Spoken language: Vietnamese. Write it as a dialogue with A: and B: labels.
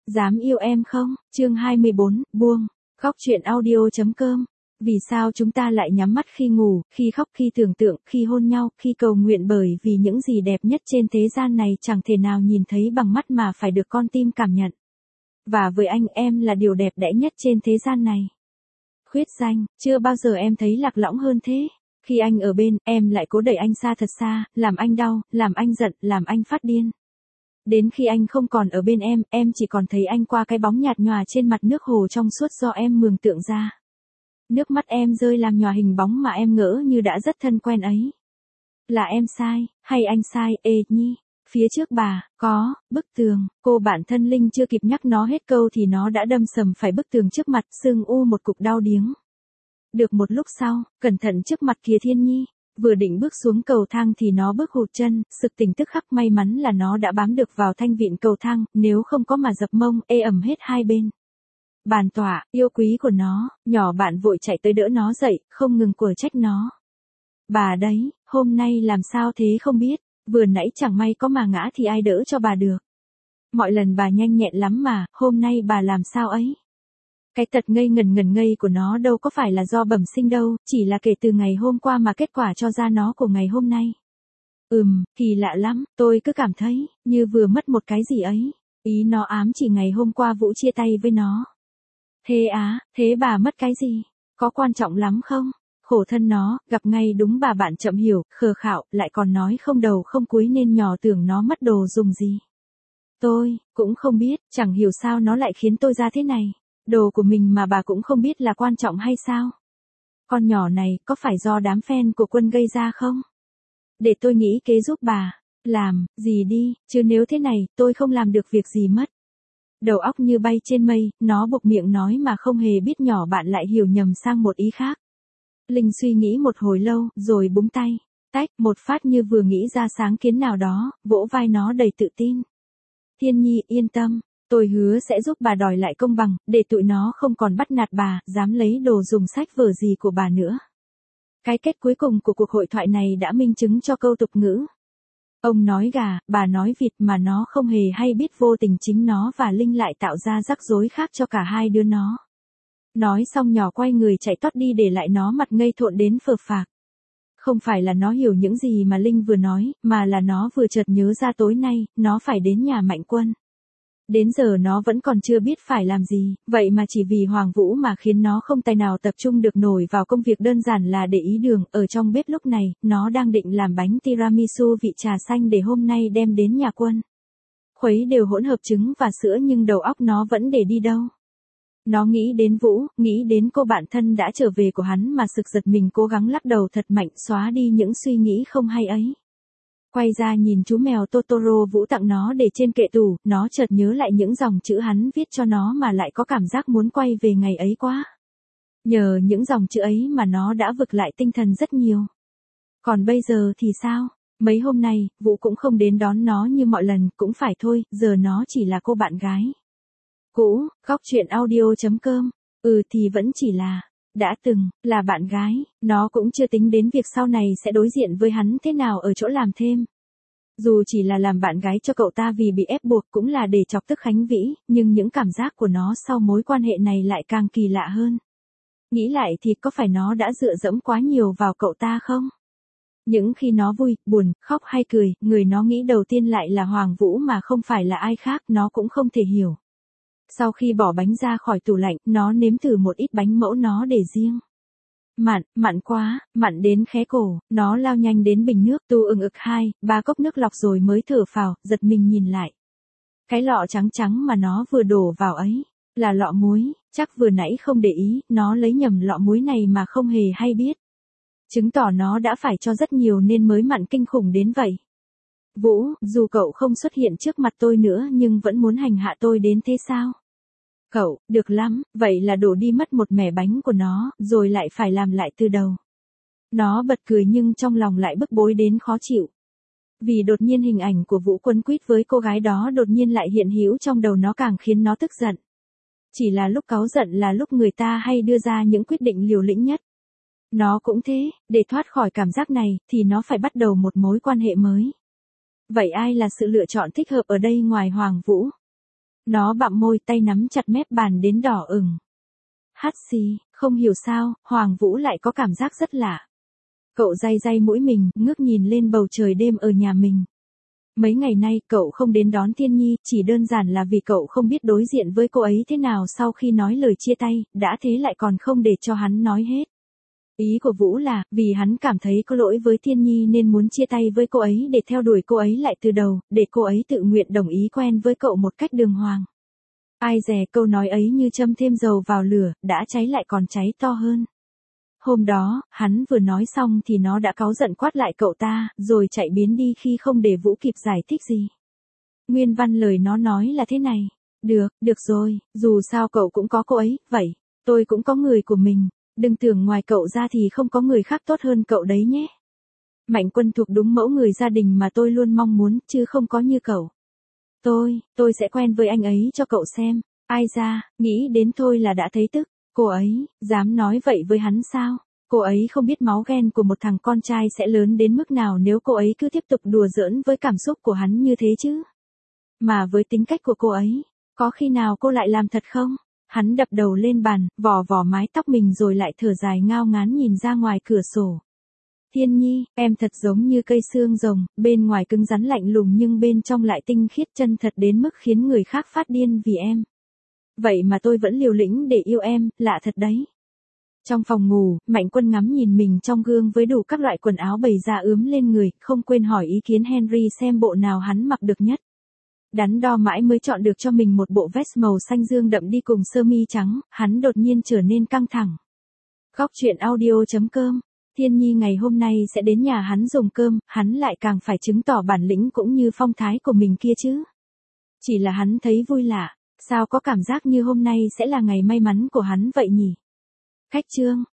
A: Dám yêu em không? Chương 24, buông. Khóc chuyện audio.com. Vì sao chúng ta lại nhắm mắt khi ngủ, khi khóc, khi tưởng tượng, khi hôn nhau, khi cầu nguyện, bởi vì những gì đẹp nhất trên thế gian này chẳng thể nào nhìn thấy bằng mắt mà phải được con tim cảm nhận. Và với anh, em là điều đẹp đẽ nhất trên thế gian này. Khuyết danh, chưa bao giờ em thấy lạc lõng hơn thế. Khi anh ở bên, em lại cố đẩy anh xa thật xa, làm anh đau, làm anh giận, làm anh phát điên. Đến khi anh không còn ở bên em chỉ còn thấy anh qua cái bóng nhạt nhòa trên mặt nước hồ trong suốt do em mường tượng ra. Nước mắt em rơi làm nhòa hình bóng mà em ngỡ như đã rất thân quen ấy. Là em sai, hay anh sai, Nhi? Phía trước bà, có, bức tường, cô bạn thân Linh chưa kịp nhắc nó hết câu thì nó đã đâm sầm phải bức tường trước mặt, sưng u một cục đau điếng. Được một lúc sau, cẩn thận trước mặt kìa Thiên Nhi. Vừa định bước xuống cầu thang thì nó bước hụt chân, sực tỉnh tức khắc, may mắn là nó đã bám được vào thanh vịn cầu thang, nếu không có mà dập mông, ê ẩm hết hai bên. Bàn tỏa, yêu quý của nó, nhỏ bạn vội chạy tới đỡ nó dậy, không ngừng quở trách nó. Bà đấy, hôm nay làm sao thế không biết, vừa nãy chẳng may có mà ngã thì ai đỡ cho bà được. Mọi lần bà nhanh nhẹn lắm mà, hôm nay bà làm sao ấy. Cái tật ngây ngần ngây của nó đâu có phải là do bẩm sinh đâu, chỉ là kể từ ngày hôm qua mà kết quả cho ra nó của ngày hôm nay. Kỳ lạ lắm, tôi cứ cảm thấy, như vừa mất một cái gì ấy. Ý nó ám chỉ ngày hôm qua Vũ chia tay với nó. Thế á, thế bà mất cái gì? Có quan trọng lắm không? Khổ thân nó, gặp ngay đúng bà bạn chậm hiểu, khờ khạo, lại còn nói không đầu không cuối nên nhỏ tưởng nó mất đồ dùng gì. Tôi, cũng không biết, chẳng hiểu sao nó lại khiến tôi ra thế này. Đồ của mình mà bà cũng không biết là quan trọng hay sao? Con nhỏ này, có phải do đám fan của Quân gây ra không? Để tôi nghĩ kế giúp bà. Làm, gì đi, chứ nếu thế này, tôi không làm được việc gì mất. Đầu óc như bay trên mây, nó buộc miệng nói mà không hề biết nhỏ bạn lại hiểu nhầm sang một ý khác. Linh suy nghĩ một hồi lâu, rồi búng tay. Tách, một phát như vừa nghĩ ra sáng kiến nào đó, vỗ vai nó đầy tự tin. Thiên Nhi, yên tâm. Tôi hứa sẽ giúp bà đòi lại công bằng, để tụi nó không còn bắt nạt bà, dám lấy đồ dùng sách vở gì của bà nữa. Cái kết cuối cùng của cuộc hội thoại này đã minh chứng cho câu tục ngữ. Ông nói gà, bà nói vịt mà nó không hề hay biết vô tình chính nó và Linh lại tạo ra rắc rối khác cho cả hai đứa nó. Nói xong nhỏ quay người chạy tót đi để lại nó mặt ngây thộn đến phờ phạc. Không phải là nó hiểu những gì mà Linh vừa nói, mà là nó vừa chợt nhớ ra tối nay, nó phải đến nhà Mạnh Quân. Đến giờ nó vẫn còn chưa biết phải làm gì, vậy mà chỉ vì Hoàng Vũ mà khiến nó không tài nào tập trung được nổi vào công việc đơn giản là để ý đường. Ở trong bếp lúc này, nó đang định làm bánh tiramisu vị trà xanh để hôm nay đem đến nhà Quân. Khuấy đều hỗn hợp trứng và sữa nhưng đầu óc nó vẫn để đi đâu. Nó nghĩ đến Vũ, nghĩ đến cô bạn thân đã trở về của hắn mà sực giật mình cố gắng lắc đầu thật mạnh xóa đi những suy nghĩ không hay ấy. Quay ra nhìn chú mèo Totoro Vũ tặng nó để trên kệ tủ, nó chợt nhớ lại những dòng chữ hắn viết cho nó mà lại có cảm giác muốn quay về ngày ấy quá. Nhờ những dòng chữ ấy mà nó đã vực lại tinh thần rất nhiều. Còn bây giờ thì sao? Mấy hôm nay, Vũ cũng không đến đón nó như mọi lần, cũng phải thôi, giờ nó chỉ là cô bạn gái cũ. Khóc chuyện audio.com. Thì vẫn chỉ là, đã từng, là bạn gái, nó cũng chưa tính đến việc sau này sẽ đối diện với hắn thế nào ở chỗ làm thêm. Dù chỉ là làm bạn gái cho cậu ta vì bị ép buộc cũng là để chọc tức Khánh Vĩ, nhưng những cảm giác của nó sau mối quan hệ này lại càng kỳ lạ hơn. Nghĩ lại thì có phải nó đã dựa dẫm quá nhiều vào cậu ta không? Những khi nó vui, buồn, khóc hay cười, người nó nghĩ đầu tiên lại là Hoàng Vũ mà không phải là ai khác, nó cũng không thể hiểu. Sau khi bỏ bánh ra khỏi tủ lạnh, nó nếm thử một ít bánh mẫu nó để riêng. Mặn quá, mặn đến khé cổ, nó lao nhanh đến bình nước tu ực 2-3 cốc nước lọc rồi mới thở phào, giật mình nhìn lại. Cái lọ trắng trắng mà nó vừa đổ vào ấy, là lọ muối, chắc vừa nãy không để ý, nó lấy nhầm lọ muối này mà không hề hay biết. Chứng tỏ nó đã phải cho rất nhiều nên mới mặn kinh khủng đến vậy. Vũ, dù cậu không xuất hiện trước mặt tôi nữa nhưng vẫn muốn hành hạ tôi đến thế sao? Cậu, được lắm, vậy là đổ đi mất một mẻ bánh của nó, rồi lại phải làm lại từ đầu. Nó bật cười nhưng trong lòng lại bức bối đến khó chịu. Vì đột nhiên hình ảnh của Vũ quấn quýt với cô gái đó đột nhiên lại hiện hữu trong đầu nó càng khiến nó tức giận. Chỉ là lúc cáu giận là lúc người ta hay đưa ra những quyết định liều lĩnh nhất. Nó cũng thế, để thoát khỏi cảm giác này, thì nó phải bắt đầu một mối quan hệ mới. Vậy ai là sự lựa chọn thích hợp ở đây ngoài Hoàng Vũ? Nó bặm môi, tay nắm chặt mép bàn đến đỏ ửng. Hắt xì, không hiểu sao, Hoàng Vũ lại có cảm giác rất lạ. Cậu day day mũi mình, ngước nhìn lên bầu trời đêm ở nhà mình. Mấy ngày nay cậu không đến đón Thiên Nhi, chỉ đơn giản là vì cậu không biết đối diện với cô ấy thế nào sau khi nói lời chia tay, đã thế lại còn không để cho hắn nói hết. Ý của Vũ là, vì hắn cảm thấy có lỗi với Thiên Nhi nên muốn chia tay với cô ấy để theo đuổi cô ấy lại từ đầu, để cô ấy tự nguyện đồng ý quen với cậu một cách đường hoàng. Ai dè câu nói ấy như châm thêm dầu vào lửa, đã cháy lại còn cháy to hơn. Hôm đó, hắn vừa nói xong thì nó đã cáu giận quát lại cậu ta, rồi chạy biến đi khi không để Vũ kịp giải thích gì. Nguyên văn lời nó nói là thế này. Được rồi, dù sao cậu cũng có cô ấy, vậy, tôi cũng có người của mình. Đừng tưởng ngoài cậu ra thì không có người khác tốt hơn cậu đấy nhé. Mạnh Quân thuộc đúng mẫu người gia đình mà tôi luôn mong muốn, chứ không có như cậu. Tôi sẽ quen với anh ấy cho cậu xem. Ai ra, nghĩ đến thôi là đã thấy tức. Cô ấy, dám nói vậy với hắn sao? Cô ấy không biết máu ghen của một thằng con trai sẽ lớn đến mức nào nếu cô ấy cứ tiếp tục đùa giỡn với cảm xúc của hắn như thế chứ. Mà với tính cách của cô ấy, có khi nào cô lại làm thật không? Hắn đập đầu lên bàn, vò vò mái tóc mình rồi lại thở dài ngao ngán nhìn ra ngoài cửa sổ. Thiên Nhi, em thật giống như cây xương rồng, bên ngoài cứng rắn lạnh lùng nhưng bên trong lại tinh khiết chân thật đến mức khiến người khác phát điên vì em. Vậy mà tôi vẫn liều lĩnh để yêu em, lạ thật đấy. Trong phòng ngủ, Mạnh Quân ngắm nhìn mình trong gương với đủ các loại quần áo bày ra ướm lên người, không quên hỏi ý kiến Henry xem bộ nào hắn mặc được nhất. Đắn đo mãi mới chọn được cho mình một bộ vest màu xanh dương đậm đi cùng sơ mi trắng, hắn đột nhiên trở nên căng thẳng. Góc truyện audio.com. Thiên Nhi ngày hôm nay sẽ đến nhà hắn dùng cơm, hắn lại càng phải chứng tỏ bản lĩnh cũng như phong thái của mình kia chứ. Chỉ là hắn thấy vui lạ, sao có cảm giác như hôm nay sẽ là ngày may mắn của hắn vậy nhỉ? Khách trương,